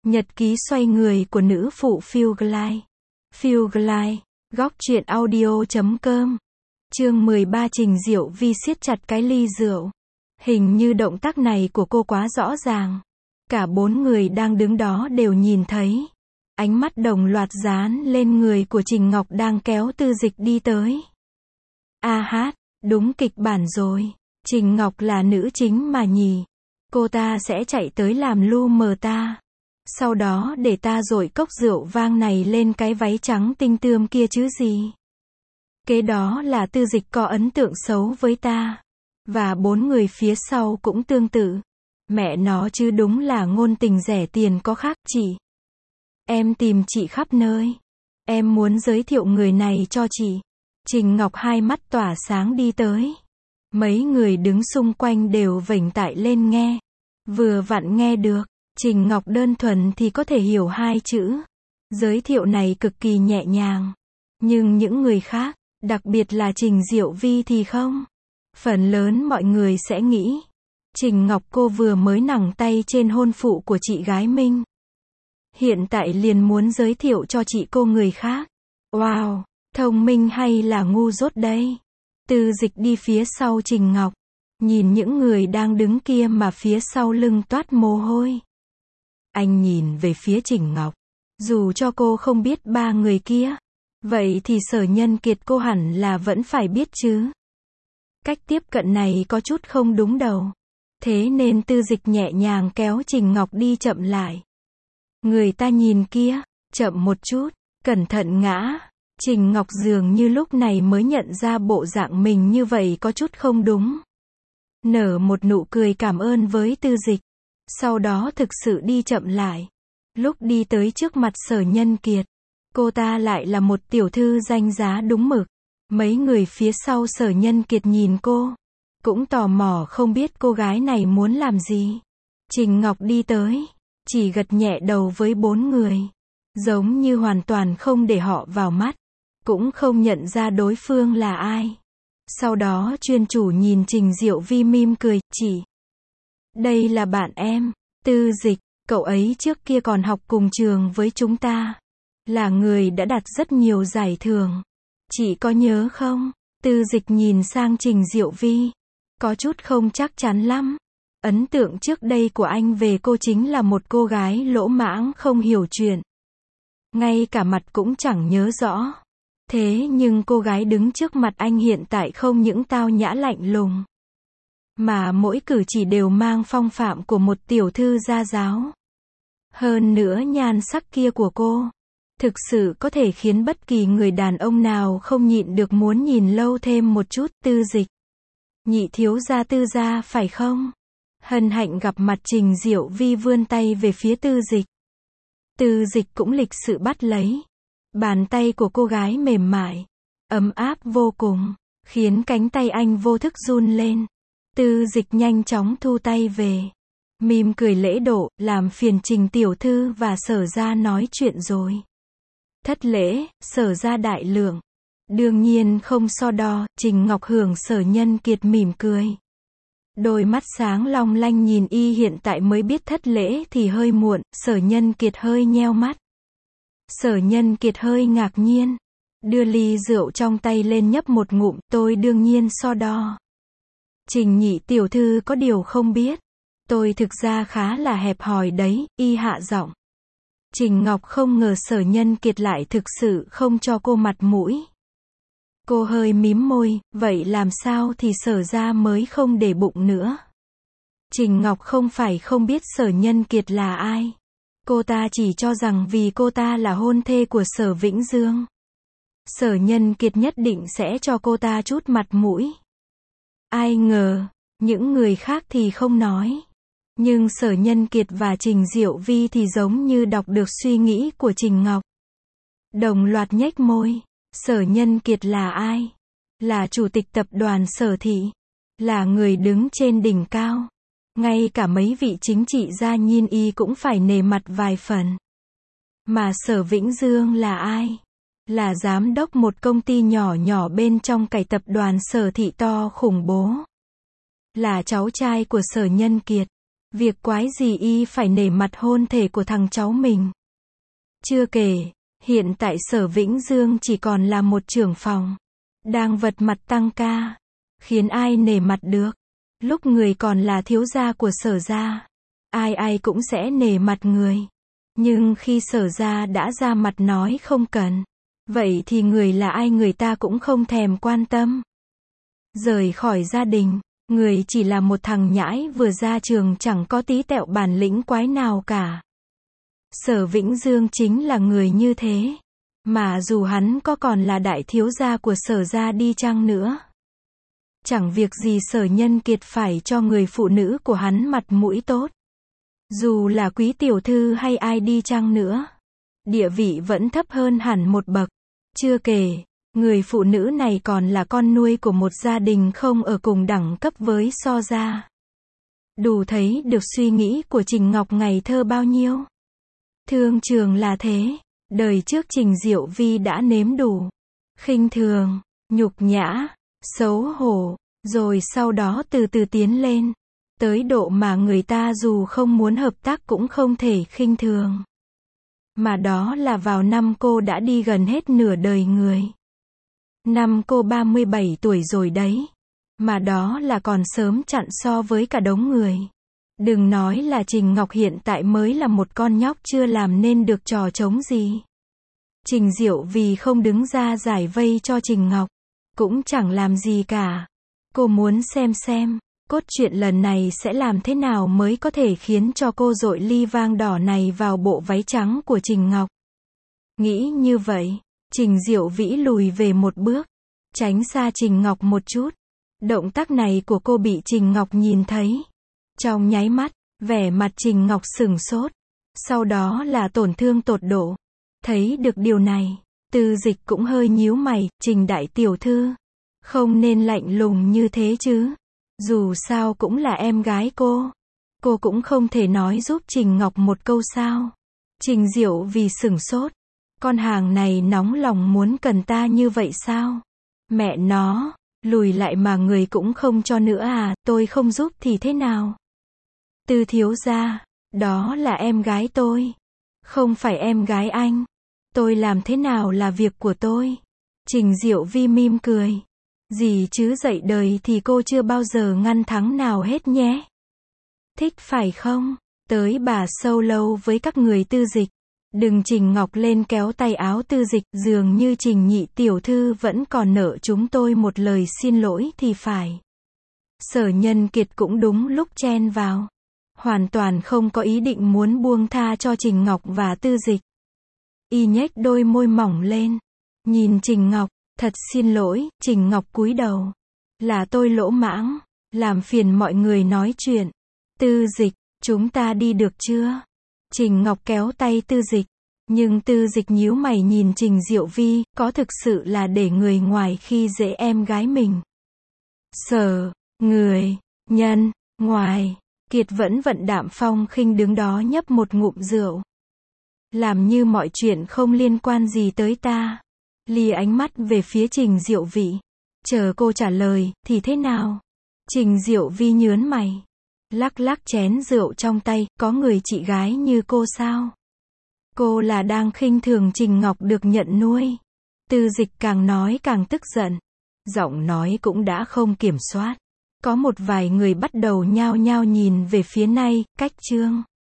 Nhật ký xoay người của nữ phụ Phiêu Glide. Phiêu Glide, góc truyện audio.com. Chương 13 Trình Diệu Vi siết chặt cái ly rượu. Hình như động tác này của cô quá rõ ràng. Cả bốn người đang đứng đó đều nhìn thấy. Ánh mắt đồng loạt dán lên người của Trình Ngọc đang kéo Tư Dịch đi tới. A hát, đúng kịch bản rồi. Trình Ngọc là nữ chính mà nhỉ. Cô ta sẽ chạy tới làm lu mờ ta. Sau đó để ta dội cốc rượu vang này lên cái váy trắng tinh tươm kia chứ gì. Kế đó là Tư Dịch có ấn tượng xấu với ta. Và bốn người phía sau cũng tương tự. Mẹ nó chứ đúng là ngôn tình rẻ tiền có khác chị. Em tìm chị khắp nơi. Em muốn giới thiệu người này cho chị. Trình Ngọc hai mắt tỏa sáng đi tới. Mấy người đứng xung quanh đều vểnh tai lên nghe. Vừa vặn nghe được. Trình Ngọc đơn thuần thì có thể hiểu hai chữ. Giới thiệu này cực kỳ nhẹ nhàng. Nhưng những người khác, đặc biệt là Trình Diệu Vi thì không. Phần lớn mọi người sẽ nghĩ. Trình Ngọc cô vừa mới nẳng tay trên hôn phụ của chị gái Minh. Hiện tại liền muốn giới thiệu cho chị cô người khác. Wow, thông minh hay là ngu dốt đây? Tư Dịch đi phía sau Trình Ngọc. Nhìn những người đang đứng kia mà phía sau lưng toát mồ hôi. Anh nhìn về phía Trình Ngọc. Dù cho cô không biết ba người kia. Vậy thì Sở Nhân Kiệt cô hẳn là vẫn phải biết chứ. Cách tiếp cận này có chút không đúng đầu. Thế nên Tư Dịch nhẹ nhàng kéo Trình Ngọc đi chậm lại. Người ta nhìn kia, chậm một chút, cẩn thận ngã. Trình Ngọc dường như lúc này mới nhận ra bộ dạng mình như vậy có chút không đúng. Nở một nụ cười cảm ơn với Tư Dịch. Sau đó thực sự đi chậm lại. Lúc đi tới trước mặt Sở Nhân Kiệt, cô ta lại là một tiểu thư danh giá đúng mực. Mấy người phía sau Sở Nhân Kiệt nhìn cô, cũng tò mò không biết cô gái này muốn làm gì. Trình Ngọc đi tới, chỉ gật nhẹ đầu với bốn người. Giống như hoàn toàn không để họ vào mắt, cũng không nhận ra đối phương là ai. Sau đó chuyên chủ nhìn Trình Diệu Vi mỉm cười, chỉ. Đây là bạn em, Tư Dịch, cậu ấy trước kia còn học cùng trường với chúng ta. Là người đã đạt rất nhiều giải thưởng. Chị có nhớ không? Tư Dịch nhìn sang Trình Diệu Vi. Có chút không chắc chắn lắm. Ấn tượng trước đây của anh về cô chính là một cô gái lỗ mãng không hiểu chuyện. Ngay cả mặt cũng chẳng nhớ rõ. Thế nhưng cô gái đứng trước mặt anh hiện tại không những tao nhã lạnh lùng. Mà mỗi cử chỉ đều mang phong phạm của một tiểu thư gia giáo. Hơn nữa nhan sắc kia của cô. Thực sự có thể khiến bất kỳ người đàn ông nào không nhịn được muốn nhìn lâu thêm một chút. Tư Dịch. Nhị thiếu gia Tư gia phải không? Hân hạnh gặp mặt. Trình Diệu Vi vươn tay về phía Tư Dịch. Tư Dịch cũng lịch sự bắt lấy. Bàn tay của cô gái mềm mại, ấm áp vô cùng, khiến cánh tay anh vô thức run lên. Tư Dịch nhanh chóng thu tay về. Mỉm cười lễ độ, làm phiền Trình tiểu thư và Sở gia nói chuyện rồi. Thất lễ, Sở gia đại lượng. Đương nhiên không so đo. Trình Ngọc hưởng Sở Nhân Kiệt mỉm cười. Đôi mắt sáng long lanh nhìn y hiện tại mới biết thất lễ thì hơi muộn. Sở Nhân Kiệt hơi nheo mắt. Sở Nhân Kiệt hơi ngạc nhiên. Đưa ly rượu trong tay lên nhấp một ngụm. Tôi đương nhiên so đo. Trình nhị tiểu thư có điều không biết. Tôi thực ra khá là hẹp hòi đấy. Y hạ giọng. Trình Ngọc không ngờ Sở Nhân Kiệt lại thực sự không cho cô mặt mũi. Cô hơi mím môi. Vậy làm sao thì Sở gia mới không để bụng nữa. Trình Ngọc không phải không biết Sở Nhân Kiệt là ai. Cô ta chỉ cho rằng vì cô ta là hôn thê của Sở Vĩnh Dương. Sở Nhân Kiệt nhất định sẽ cho cô ta chút mặt mũi. Ai ngờ, những người khác thì không nói. Nhưng Sở Nhân Kiệt và Trình Diệu Vi thì giống như đọc được suy nghĩ của Trình Ngọc. Đồng loạt nhếch môi. Sở Nhân Kiệt là ai? Là chủ tịch tập đoàn Sở Thị. Là người đứng trên đỉnh cao. Ngay cả mấy vị chính trị gia nhìn y cũng phải nể mặt vài phần. Mà Sở Vĩnh Dương là ai? Là giám đốc một công ty nhỏ nhỏ bên trong cải tập đoàn Sở Thị to khủng bố. Là cháu trai của Sở Nhân Kiệt. Việc quái gì y phải nể mặt hôn thể của thằng cháu mình. Chưa kể, hiện tại Sở Vĩnh Dương chỉ còn là một trưởng phòng, đang vật mặt tăng ca, khiến ai nể mặt được. Lúc người còn là thiếu gia của Sở gia, ai ai cũng sẽ nể mặt người. Nhưng khi Sở gia đã ra mặt nói không cần, vậy thì người là ai người ta cũng không thèm quan tâm. Rời khỏi gia đình, người chỉ là một thằng nhãi vừa ra trường chẳng có tí tẹo bản lĩnh quái nào cả. Sở Vĩnh Dương chính là người như thế. Mà dù hắn có còn là đại thiếu gia của Sở gia đi chăng nữa, chẳng việc gì Sở Nhân Kiệt phải cho người phụ nữ của hắn mặt mũi tốt. Dù là quý tiểu thư hay ai đi chăng nữa, địa vị vẫn thấp hơn hẳn một bậc. Chưa kể, người phụ nữ này còn là con nuôi của một gia đình không ở cùng đẳng cấp với So gia. Đủ thấy được suy nghĩ của Trình Ngọc ngày thơ bao nhiêu. Thương trường là thế, đời trước Trình Diệu Vi đã nếm đủ khinh thường, nhục nhã, xấu hổ, rồi sau đó từ từ tiến lên, tới độ mà người ta dù không muốn hợp tác cũng không thể khinh thường. Mà đó là vào năm cô đã đi gần hết nửa đời người. Năm cô 37 tuổi rồi đấy. Mà đó là còn sớm chặn so với cả đống người. Đừng nói là Trình Ngọc hiện tại mới là một con nhóc chưa làm nên được trò trống gì. Trình Diệu vì không đứng ra giải vây cho Trình Ngọc, cũng chẳng làm gì cả. Cô muốn xem, cốt truyện lần này sẽ làm thế nào mới có thể khiến cho cô dội ly vang đỏ này vào bộ váy trắng của Trình Ngọc. Nghĩ như vậy, Trình Diệu Vĩ lùi về một bước, tránh xa Trình Ngọc một chút. Động tác này của cô bị Trình Ngọc nhìn thấy. Trong nháy mắt, vẻ mặt Trình Ngọc sửng sốt. Sau đó là tổn thương tột độ. Thấy được điều này, Tư Dịch cũng hơi nhíu mày, Trình đại tiểu thư, không nên lạnh lùng như thế chứ. Dù sao cũng là em gái cô cũng không thể nói giúp Trình Ngọc một câu sao. Trình Diệu vì sửng sốt. Con hàng này nóng lòng muốn cần ta như vậy sao? Mẹ nó, lùi lại mà người cũng không cho nữa à, tôi không giúp thì thế nào? Tư thiếu gia, đó là em gái tôi, không phải em gái anh. Tôi làm thế nào là việc của tôi. Trình Diệu Vi mỉm cười. Gì chứ dậy đời thì cô chưa bao giờ ngăn thắng nào hết nhé. Thích phải không? Tới bà sâu lâu với các người Tư Dịch. Đừng. Trình Ngọc lên kéo tay áo Tư Dịch, dường như Trình nhị tiểu thư vẫn còn nợ chúng tôi một lời xin lỗi thì phải. Sở Nhân Kiệt cũng đúng lúc chen vào. Hoàn toàn không có ý định muốn buông tha cho Trình Ngọc và Tư Dịch. Y nhếch đôi môi mỏng lên. Nhìn Trình Ngọc, thật xin lỗi, Trình Ngọc cúi đầu. Là tôi lỗ mãng, làm phiền mọi người nói chuyện. Tư Dịch, chúng ta đi được chưa? Trình Ngọc kéo tay Tư Dịch. Nhưng Tư Dịch nhíu mày nhìn Trình Diệu Vi, có thực sự là để người ngoài khi dễ em gái mình. Sở, người, nhân, ngoài. Kiệt vẫn vận đạm phong khinh đứng đó nhấp một ngụm rượu. Làm như mọi chuyện không liên quan gì tới ta. Lia ánh mắt về phía Trình Diệu Vi. Chờ cô trả lời, thì thế nào? Trình Diệu Vi nhớn mày. Lắc lắc chén rượu trong tay, có người chị gái như cô sao? Cô là đang khinh thường Trình Ngọc được nhận nuôi. Tư Dịch càng nói càng tức giận. Giọng nói cũng đã không kiểm soát. Có một vài người bắt đầu nhao nhao nhìn về phía này, cách Trương.